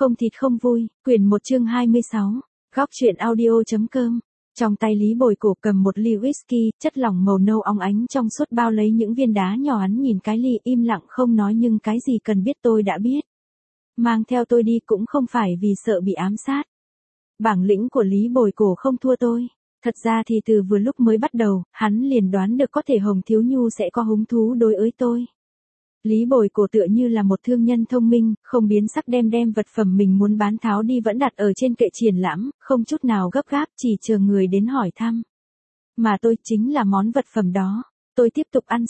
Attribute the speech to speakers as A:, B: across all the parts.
A: Không thịt không vui, quyển 1 chương 26, góc truyện audio.com. Trong tay Lý Bồi Cổ cầm một ly whisky, chất lỏng màu nâu óng ánh trong suốt bao lấy những viên đá nhỏ, hắn nhìn cái ly im lặng không nói, nhưng cái gì cần biết tôi đã biết. Mang theo tôi đi cũng không phải vì sợ bị ám sát. Bản lĩnh của Lý Bồi Cổ không thua tôi. Thật ra thì từ vừa lúc mới bắt đầu, hắn liền đoán được có thể Hồng Thiếu Nhu sẽ có hứng thú đối với tôi. Lý Bồi Cổ tựa như là một thương nhân thông minh, không biến sắc đem vật phẩm mình muốn bán tháo đi vẫn đặt ở trên kệ triển lãm, không chút nào gấp gáp, chỉ chờ người đến hỏi thăm. Mà tôi chính là món vật phẩm đó. Tôi tiếp tục ăn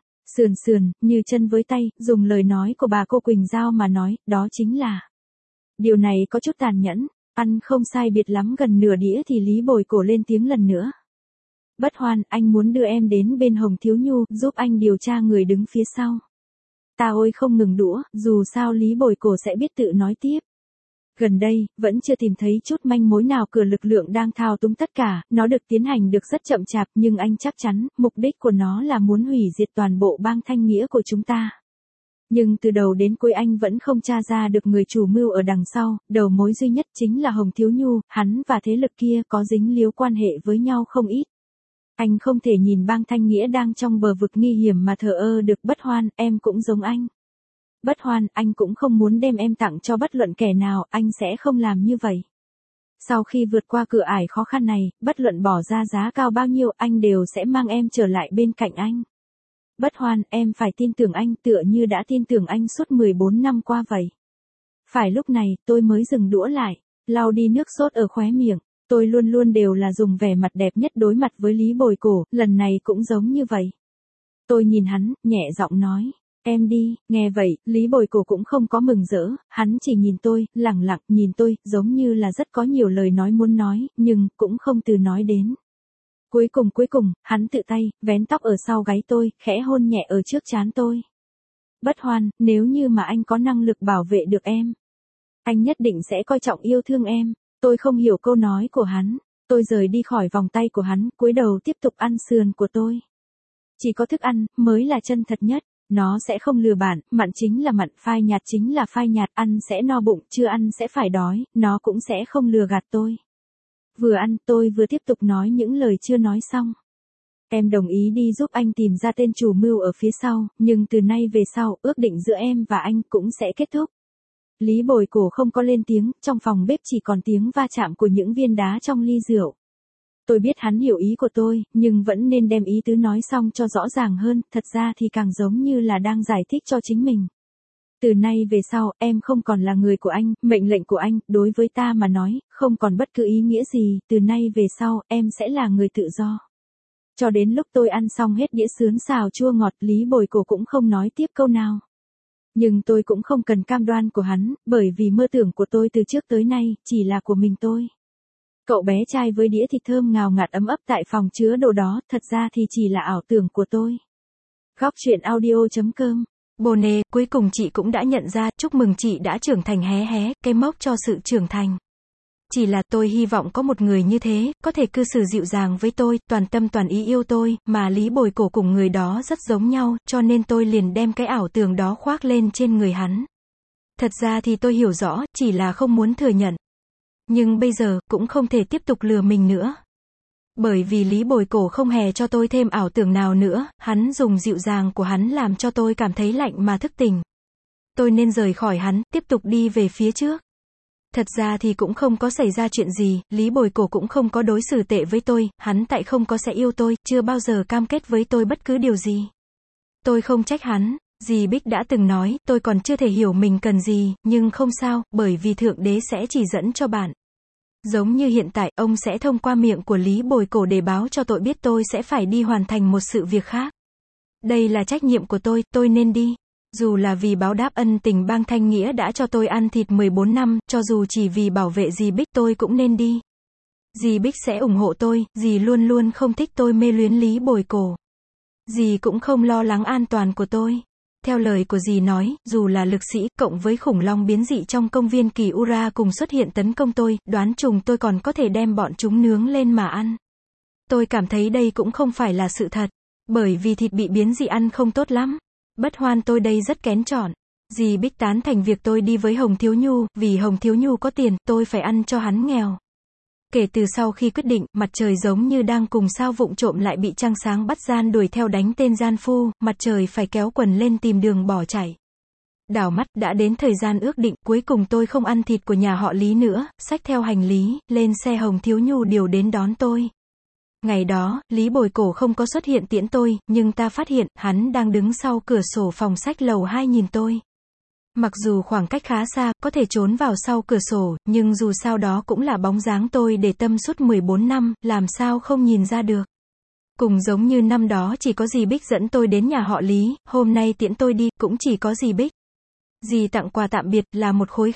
A: sườn, như chân với tay, dùng lời nói của bà cô Quỳnh Giao mà nói, đó chính là. Điều này có chút tàn nhẫn, ăn không sai biệt lắm gần nửa đĩa thì Lý Bồi Cổ lên tiếng lần nữa. Bất Hoan, anh muốn đưa em đến bên Hồng Thiếu Nhu, giúp anh điều tra người đứng phía sau. Ta ôi không ngừng đũa, dù sao Lý Bồi Cổ sẽ biết tự nói tiếp. Gần đây, vẫn chưa tìm thấy chút manh mối nào, cửa lực lượng đang thao túng tất cả, nó được tiến hành được rất chậm chạp, nhưng anh chắc chắn, mục đích của nó là muốn hủy diệt toàn bộ bang Thanh Nghĩa của chúng ta. Nhưng từ đầu đến cuối anh vẫn không tra ra được người chủ mưu ở đằng sau, đầu mối duy nhất chính là Hồng Thiếu Nhu, hắn và thế lực kia có dính líu quan hệ với nhau không ít. Anh không thể nhìn bang Thanh Nghĩa đang trong bờ vực nguy hiểm mà thờ ơ được. Bất Hoan, em cũng giống anh. Bất Hoan, anh cũng không muốn đem em tặng cho bất luận kẻ nào, anh sẽ không làm như vậy. Sau khi vượt qua cửa ải khó khăn này, bất luận bỏ ra giá cao bao nhiêu, anh đều sẽ mang em trở lại bên cạnh anh. Bất Hoan, em phải tin tưởng anh tựa như đã tin tưởng anh suốt 14 năm qua vậy. Phải lúc này, tôi mới dừng đũa lại, lau đi nước sốt ở khóe miệng. Tôi luôn luôn đều là dùng vẻ mặt đẹp nhất đối mặt với Lý Bồi Cổ, lần này cũng giống như vậy. Tôi nhìn hắn, nhẹ giọng nói, em đi. Nghe vậy, Lý Bồi Cổ cũng không có mừng rỡ, hắn chỉ nhìn tôi, lẳng lặng nhìn tôi, giống như là rất có nhiều lời nói muốn nói, nhưng cũng không từ nói đến. Cuối cùng, hắn tự tay, vén tóc ở sau gáy tôi, khẽ hôn nhẹ ở trước trán tôi. Bất Hoan, nếu như mà anh có năng lực bảo vệ được em, anh nhất định sẽ coi trọng yêu thương em. Tôi không hiểu câu nói của hắn. Tôi rời đi khỏi vòng tay của hắn, cúi đầu tiếp tục ăn sườn của tôi. Chỉ có thức ăn mới là chân thật nhất. Nó sẽ không lừa bạn, mặn chính là mặn, phai nhạt chính là phai nhạt, ăn sẽ no bụng, chưa ăn sẽ phải đói, nó cũng sẽ không lừa gạt tôi. Vừa ăn, tôi vừa tiếp tục nói những lời chưa nói xong. Em đồng ý đi giúp anh tìm ra tên chủ mưu ở phía sau, nhưng từ nay về sau, ước định giữa em và anh cũng sẽ kết thúc. Lý Bồi Cổ không có lên tiếng, trong phòng bếp chỉ còn tiếng va chạm của những viên đá trong ly rượu. Tôi biết hắn hiểu ý của tôi, nhưng vẫn nên đem ý tứ nói xong cho rõ ràng hơn, thật ra thì càng giống như là đang giải thích cho chính mình. Từ nay về sau, em không còn là người của anh, mệnh lệnh của anh, đối với ta mà nói, không còn bất cứ ý nghĩa gì, từ nay về sau, em sẽ là người tự do. Cho đến lúc tôi ăn xong hết đĩa sườn xào chua ngọt, Lý Bồi Cổ cũng không nói tiếp câu nào. Nhưng tôi cũng không cần cam đoan của hắn, bởi vì mơ tưởng của tôi từ trước tới nay, chỉ là của mình tôi. Cậu bé trai với đĩa thịt thơm ngào ngạt ấm ấp tại phòng chứa đồ đó, thật ra thì chỉ là ảo tưởng của tôi. Góc truyện audio.com.
B: Bồ nề, cuối cùng chị cũng đã nhận ra, chúc mừng chị đã trưởng thành hé, cái mốc cho sự trưởng thành. Chỉ là tôi hy vọng có một người như thế, có thể cư xử dịu dàng với tôi, toàn tâm toàn ý yêu tôi, mà Lý Bồi Cổ cùng người đó rất giống nhau, cho nên tôi liền đem cái ảo tưởng đó khoác lên trên người hắn. Thật ra thì tôi hiểu rõ, chỉ là không muốn thừa nhận. Nhưng bây giờ, cũng không thể tiếp tục lừa mình nữa. Bởi vì Lý Bồi Cổ không hề cho tôi thêm ảo tưởng nào nữa, hắn dùng dịu dàng của hắn làm cho tôi cảm thấy lạnh mà thức tỉnh. Tôi nên rời khỏi hắn, tiếp tục đi về phía trước. Thật ra thì cũng không có xảy ra chuyện gì, Lý Bồi Cổ cũng không có đối xử tệ với tôi, hắn tại không có sẽ yêu tôi, chưa bao giờ cam kết với tôi bất cứ điều gì. Tôi không trách hắn, dì Bích đã từng nói, tôi còn chưa thể hiểu mình cần gì, nhưng không sao, bởi vì Thượng Đế sẽ chỉ dẫn cho bạn. Giống như hiện tại, ông sẽ thông qua miệng của Lý Bồi Cổ để báo cho tôi biết tôi sẽ phải đi hoàn thành một sự việc khác. Đây là trách nhiệm của tôi nên đi. Dù là vì báo đáp ân tình bang Thanh Nghĩa đã cho tôi ăn thịt 14 năm, cho dù chỉ vì bảo vệ dì Bích tôi cũng nên đi. Dì Bích sẽ ủng hộ tôi, dì luôn luôn không thích tôi mê luyến Lý Bồi Cổ. Dì cũng không lo lắng an toàn của tôi. Theo lời của dì nói, dù là lực sĩ, cộng với khủng long biến dị trong công viên Kỳ Ura cùng xuất hiện tấn công tôi, đoán chừng tôi còn có thể đem bọn chúng nướng lên mà ăn. Tôi cảm thấy đây cũng không phải là sự thật, bởi vì thịt bị biến dị ăn không tốt lắm. Bất Hoan tôi đây rất kén chọn. Dì Bích tán thành việc tôi đi với Hồng Thiếu Nhu, vì Hồng Thiếu Nhu có tiền, tôi phải ăn cho hắn nghèo. Kể từ sau khi quyết định, mặt trời giống như đang cùng sao vụng trộm lại bị trăng sáng bắt gian đuổi theo đánh tên gian phu, mặt trời phải kéo quần lên tìm đường bỏ chạy. Đảo mắt, đã đến thời gian ước định, cuối cùng tôi không ăn thịt của nhà họ Lý nữa, xách theo hành lý, lên xe Hồng Thiếu Nhu điều đến đón tôi. Ngày đó, Lý Bồi Cổ không có xuất hiện tiễn tôi, nhưng ta phát hiện, hắn đang đứng sau cửa sổ phòng sách lầu 2 nhìn tôi. Mặc dù khoảng cách khá xa, có thể trốn vào sau cửa sổ, nhưng dù sao đó cũng là bóng dáng tôi để tâm suốt 14 năm, làm sao không nhìn ra được. Cùng giống như năm đó chỉ có dì Bích dẫn tôi đến nhà họ Lý, hôm nay tiễn tôi đi, cũng chỉ có dì Bích. Dì tặng quà tạm biệt là một khối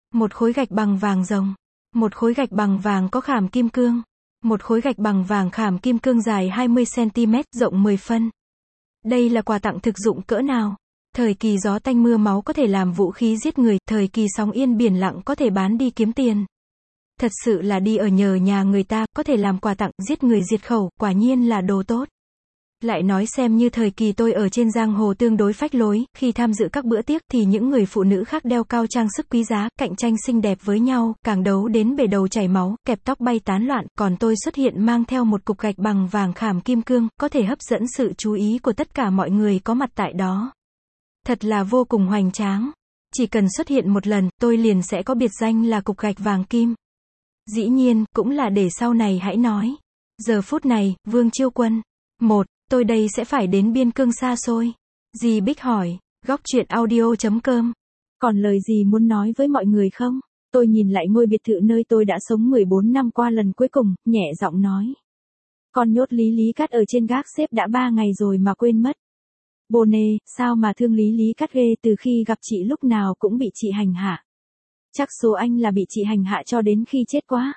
B: gạch bằng vàng rồng, một khối gạch bằng vàng có khảm kim cương, một khối gạch bằng vàng khảm kim cương dài 20 cm, rộng 10 phân. Đây là quà tặng thực dụng cỡ nào? Thời kỳ gió tanh mưa máu có thể làm vũ khí giết người, thời kỳ sóng yên biển lặng có thể bán đi kiếm tiền. Thật sự là đi ở nhờ nhà người ta, có thể làm quà tặng, giết người diệt khẩu, quả nhiên là đồ tốt. Lại nói xem như thời kỳ tôi ở trên giang hồ tương đối phách lối, khi tham dự các bữa tiệc thì những người phụ nữ khác đeo cao trang sức quý giá, cạnh tranh xinh đẹp với nhau, càng đấu đến bể đầu chảy máu, kẹp tóc bay tán loạn, còn tôi xuất hiện mang theo một cục gạch bằng vàng khảm kim cương, có thể hấp dẫn sự chú ý của tất cả mọi người có mặt tại đó. Thật là vô cùng hoành tráng. Chỉ cần xuất hiện một lần, tôi liền sẽ có biệt danh là cục gạch vàng kim. Dĩ nhiên, cũng là để sau này hãy nói. Giờ phút này, Vương Chiêu Quân. Tôi đây sẽ phải đến biên cương xa xôi. Dì Bích hỏi. Góc truyện audio.com.
A: Còn lời gì muốn nói với mọi người không? Tôi nhìn lại ngôi biệt thự nơi tôi đã sống 14 năm qua lần cuối cùng, nhẹ giọng nói. Con nhốt Lý Cát ở trên gác xếp đã 3 ngày rồi mà quên mất. Bồ nê, sao mà thương Lý Cát ghê, từ khi gặp chị lúc nào cũng bị chị hành hạ. Chắc số anh là bị chị hành hạ cho đến khi chết quá.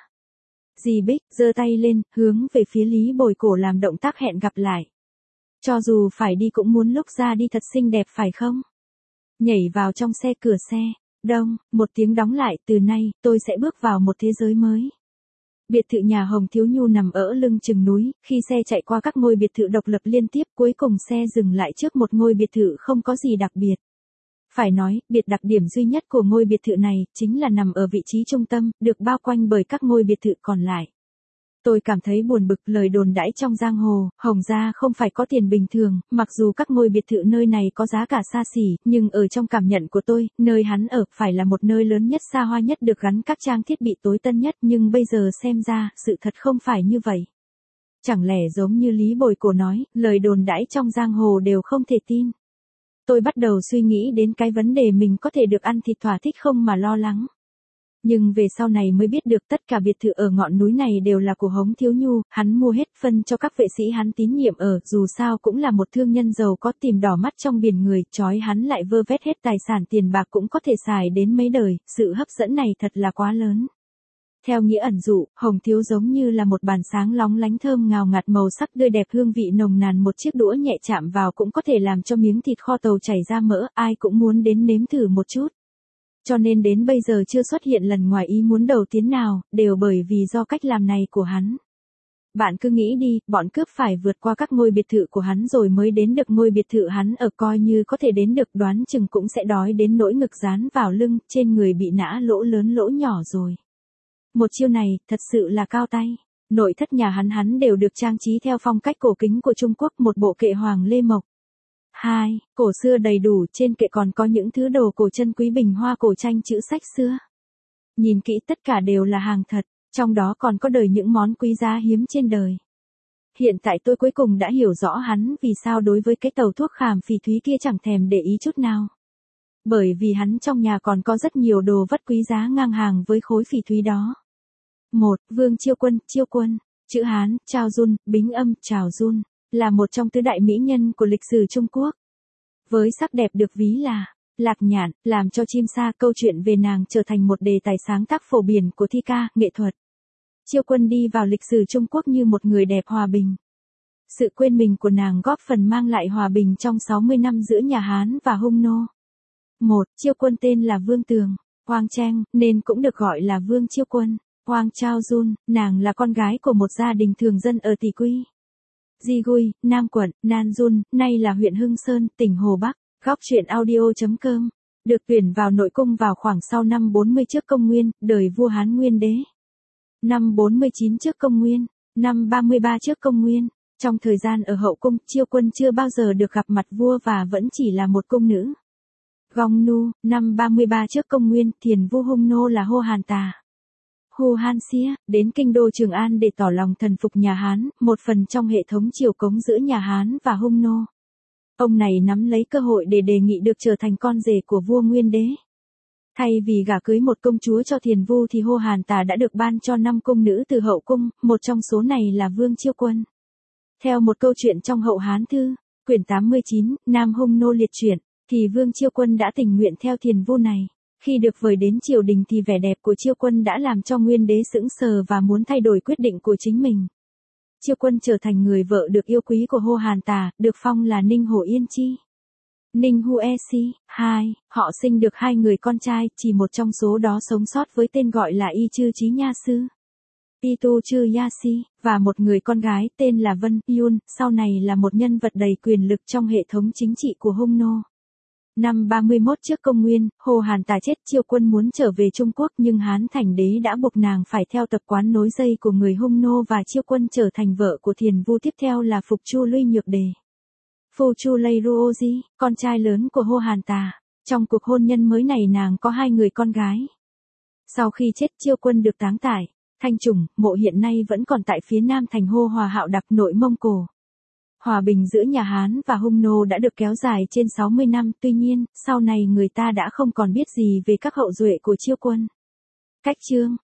A: Dì Bích giơ tay lên, hướng về phía Lý Bồi Cổ làm động tác hẹn gặp lại. Cho dù phải đi cũng muốn lúc ra đi thật xinh đẹp phải không? Nhảy vào trong xe, cửa xe. Đông, một tiếng đóng lại, từ nay, tôi sẽ bước vào một thế giới mới. Biệt thự nhà Hồng Thiếu Nhu nằm ở lưng chừng núi, khi xe chạy qua các ngôi biệt thự độc lập liên tiếp, cuối cùng xe dừng lại trước một ngôi biệt thự không có gì đặc biệt. Phải nói, đặc điểm duy nhất của ngôi biệt thự này, chính là nằm ở vị trí trung tâm, được bao quanh bởi các ngôi biệt thự còn lại. Tôi cảm thấy buồn bực, lời đồn đãi trong giang hồ, Hồng gia không phải có tiền bình thường, mặc dù các ngôi biệt thự nơi này có giá cả xa xỉ, nhưng ở trong cảm nhận của tôi, nơi hắn ở phải là một nơi lớn nhất, xa hoa nhất, được gắn các trang thiết bị tối tân nhất, nhưng bây giờ xem ra, sự thật không phải như vậy. Chẳng lẽ giống như Lý Bồi Cổ nói, lời đồn đãi trong giang hồ đều không thể tin. Tôi bắt đầu suy nghĩ đến cái vấn đề mình có thể được ăn thịt thỏa thích không mà lo lắng. Nhưng về sau này mới biết được tất cả biệt thự ở ngọn núi này đều là của Hồng Thiếu Nhu, hắn mua hết, phân cho các vệ sĩ hắn tín nhiệm ở, dù sao cũng là một thương nhân giàu có, tìm đỏ mắt trong biển người, trói hắn lại vơ vét hết tài sản tiền bạc cũng có thể xài đến mấy đời, sự hấp dẫn này thật là quá lớn. Theo nghĩa ẩn dụ, Hồng Thiếu giống như là một bàn sáng lóng lánh thơm ngào ngạt, màu sắc tươi đẹp, hương vị nồng nàn, một chiếc đũa nhẹ chạm vào cũng có thể làm cho miếng thịt kho tàu chảy ra mỡ, ai cũng muốn đến nếm thử một chút. Cho nên đến bây giờ chưa xuất hiện lần ngoài ý muốn đầu tiên nào, đều bởi vì do cách làm này của hắn. Bạn cứ nghĩ đi, bọn cướp phải vượt qua các ngôi biệt thự của hắn rồi mới đến được ngôi biệt thự hắn ở, coi như có thể đến được, đoán chừng cũng sẽ đói đến nỗi ngực dán vào lưng, trên người bị nã lỗ lớn lỗ nhỏ rồi. Một chiêu này, thật sự là cao tay. Nội thất nhà hắn đều được trang trí theo phong cách cổ kính của Trung Quốc, một bộ kệ hoàng lê mộc. 2. Cổ xưa đầy đủ, trên kệ còn có những thứ đồ cổ chân quý, bình hoa cổ tranh, chữ sách xưa. Nhìn kỹ tất cả đều là hàng thật, trong đó còn có đời những món quý giá hiếm trên đời. Hiện tại tôi cuối cùng đã hiểu rõ hắn vì sao đối với cái tàu thuốc khảm phỉ thúy kia chẳng thèm để ý chút nào. Bởi vì hắn trong nhà còn có rất nhiều đồ vật quý giá ngang hàng với khối phỉ thúy đó. 1. Vương Chiêu Quân, chữ Hán, Chao Jun, bính âm, Chào Jun, là một trong tứ đại mỹ nhân của lịch sử Trung Quốc. Với sắc đẹp được ví là lạc nhạn, làm cho chim sa, câu chuyện về nàng trở thành một đề tài sáng tác phổ biến của thi ca, nghệ thuật. Chiêu Quân đi vào lịch sử Trung Quốc như một người đẹp hòa bình. Sự quên mình của nàng góp phần mang lại hòa bình trong 60 năm giữa nhà Hán và Hung Nô. 1. Chiêu Quân tên là Vương Tường, Hoang Trang, nên cũng được gọi là Vương Chiêu Quân. Hoang Chao Jun, nàng là con gái của một gia đình thường dân ở Tỷ Quy, Di Gui, Nam quận, Nan Jun, nay là huyện Hưng Sơn, tỉnh Hồ Bắc. Góc truyện audio.com Được tuyển vào nội cung vào khoảng sau năm 40 trước công nguyên, đời vua Hán Nguyên đế. Năm 49 trước công nguyên, năm 33 trước công nguyên. Trong thời gian ở hậu cung, Chiêu Quân chưa bao giờ được gặp mặt vua và vẫn chỉ là một cung nữ. Gong Nu, năm 33 trước công nguyên, thiền vua Hung Nô là Hô Hàn Tà. Hu Han Xia, đến kinh đô Trường An để tỏ lòng thần phục nhà Hán, một phần trong hệ thống triều cống giữa nhà Hán và Hung Nô. Ông này nắm lấy cơ hội để đề nghị được trở thành con rể của vua Nguyên đế. Thay vì gả cưới một công chúa cho thiền vu thì Hô Hàn Tà đã được ban cho 5 cung nữ từ hậu cung, một trong số này là Vương Chiêu Quân. Theo một câu chuyện trong Hậu Hán Thư, quyển 89, Nam Hung Nô liệt truyện, thì Vương Chiêu Quân đã tình nguyện theo thiền vu này. Khi được vời đến triều đình thì vẻ đẹp của Chiêu Quân đã làm cho Nguyên đế sững sờ và muốn thay đổi quyết định của chính mình. Chiêu Quân trở thành người vợ được yêu quý của Hô Hàn Tà, được phong là Ninh Hổ Yên Chi. Ninh Hue Si, 2, họ sinh được 2 người con trai, chỉ một trong số đó sống sót với tên gọi là Y Chư Chí Nha Sư. Y Tu Chư Ya Si, và một người con gái tên là Vân Yun, sau này là một nhân vật đầy quyền lực trong hệ thống chính trị của Hung Nô. Năm 31 trước công nguyên, Hô Hàn Tà chết, Chiêu Quân muốn trở về Trung Quốc nhưng Hán Thành đế đã buộc nàng phải theo tập quán nối dây của người Hung Nô và Chiêu Quân trở thành vợ của thiền vu tiếp theo là Phục Chu Luy Nhược Đề. Phu Chu Lây Ruoji, con trai lớn của Hô Hàn Tà. Trong cuộc hôn nhân mới này nàng có 2 người con gái. Sau khi chết, Chiêu Quân được táng tại Thanh Trùng, mộ hiện nay vẫn còn tại phía nam thành Hô Hòa Hạo Đặc, nội Mông Cổ. Hòa bình giữa nhà Hán và Hung Nô đã được kéo dài trên 60 năm, tuy nhiên, sau này người ta đã không còn biết gì về các hậu duệ của Chiêu Quân. Cách chương